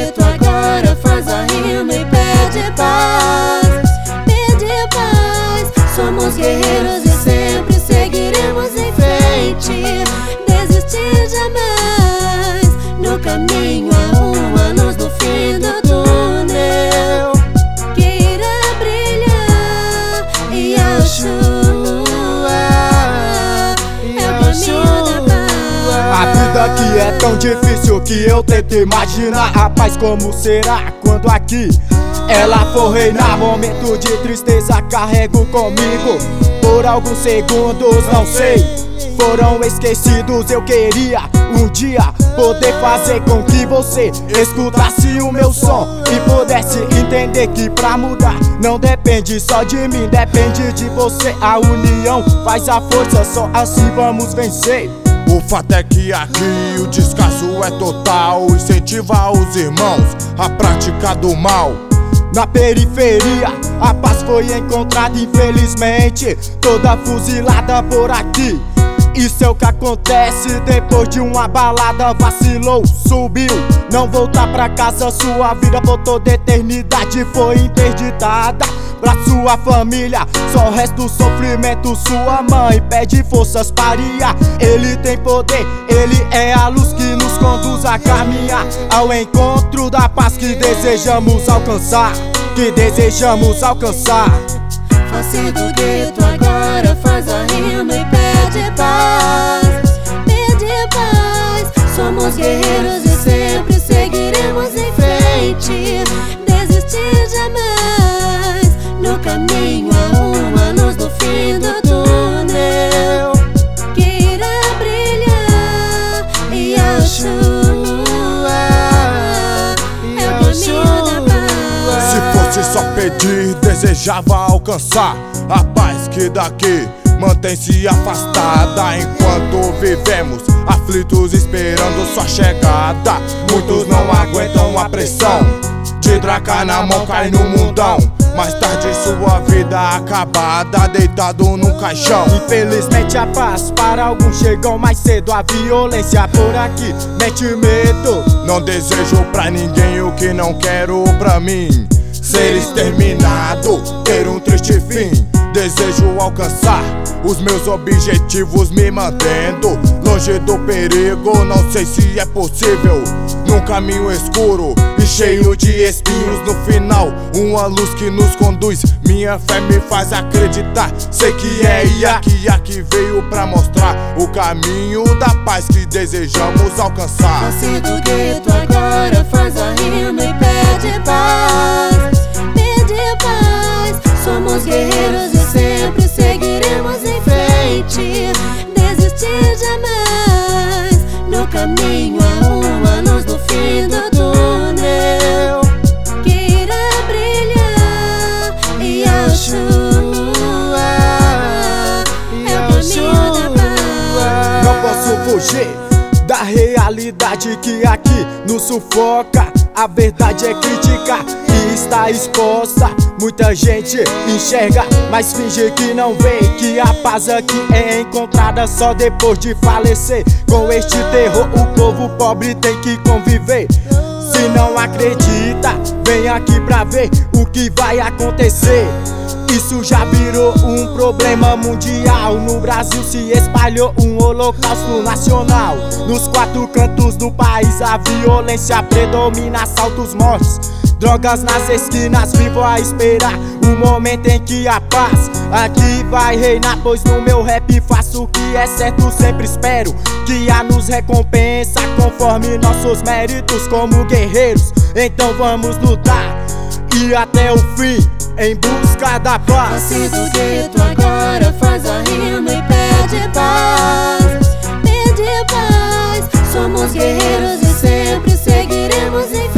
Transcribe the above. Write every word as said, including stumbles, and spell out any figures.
gueto agora faz a rima e pede paz. Pede paz, somos guerreiros e sempre seguiremos em frente. Desistir jamais, no caminho há uma luz no fim do túnel que irá brilhar, e a chuva é o caminho da paz. A vida aqui é tão difícil que eu tento imaginar a paz como será quando aqui ela for reinar. Momento de tristeza carrego comigo por alguns segundos, não sei, foram esquecidos. Eu queria um dia poder fazer com que você escutasse o meu som e pudesse entender que pra mudar não depende só de mim, depende de você. A união faz a força, só assim vamos vencer. O fato é que aqui o descaso é total, incentiva os irmãos a prática do mal. Na periferia, a paz foi encontrada, infelizmente, toda fuzilada por aqui. Isso é o que acontece depois de uma balada. Vacilou, subiu, não voltar pra casa. Sua vida por toda eternidade foi interditada. Pra sua família só resta o sofrimento. Sua mãe pede forças para ir. Ele tem poder, ele é a luz que nos conduz a caminhar ao encontro da paz que desejamos alcançar, que desejamos alcançar. Face do gueto agora faz a rima e pede paz. Pede paz, somos guerreiros e sempre seguiremos em frente. Desistir jamais, no caminho há uma luz no fim do túnel que irá brilhar, e a chuva é o caminho da paz. Se fosse só pedir, desejava alcançar a paz que daqui mantém-se afastada. Enquanto vivemos aflitos esperando sua chegada, muitos não aguentam a pressão de draca na mão, cai no mundão. Mais tarde sua vida acabada, deitado num caixão. Infelizmente a paz para alguns chegam mais cedo. A violência por aqui mete medo. Não desejo pra ninguém o que não quero pra mim: ser exterminado, ter um triste fim. Desejo alcançar os meus objetivos me mantendo longe do perigo. Não sei se é possível num caminho escuro e cheio de espinhos. No final, uma luz que nos conduz. Minha fé me faz acreditar. Sei que é Ia que aqui veio pra mostrar o caminho da paz que desejamos alcançar. Face do gueto agora faz a rima e pede paz. Pede paz, somos guerreiros e sempre seguiremos em frente. Desistir jamais, no caminho há uma luz no fim do túnel que irá brilhar, e a chuva é o caminho da paz. Não posso fugir da realidade que aqui nos sufoca. A verdade é criticar e está exposta. Muita gente enxerga, mas finge que não vê que a paz aqui é encontrada só depois de falecer. Com este terror o povo pobre tem que conviver. Se não acredita, vem aqui pra ver o que vai acontecer. Isso já virou um problema mundial. No Brasil se espalhou um holocausto nacional. Nos quatro cantos do país a violência predomina, assaltos, mortes, drogas nas esquinas. Vivo a esperar o momento em que a paz aqui vai reinar. Pois no meu rap faço o que é certo, sempre espero que a nos recompensa conforme nossos méritos como guerreiros. Então vamos lutar e até o fim em busca da paz. Face do gueto agora faz a rima e pede paz. Pede paz, somos guerreiros e sempre seguiremos em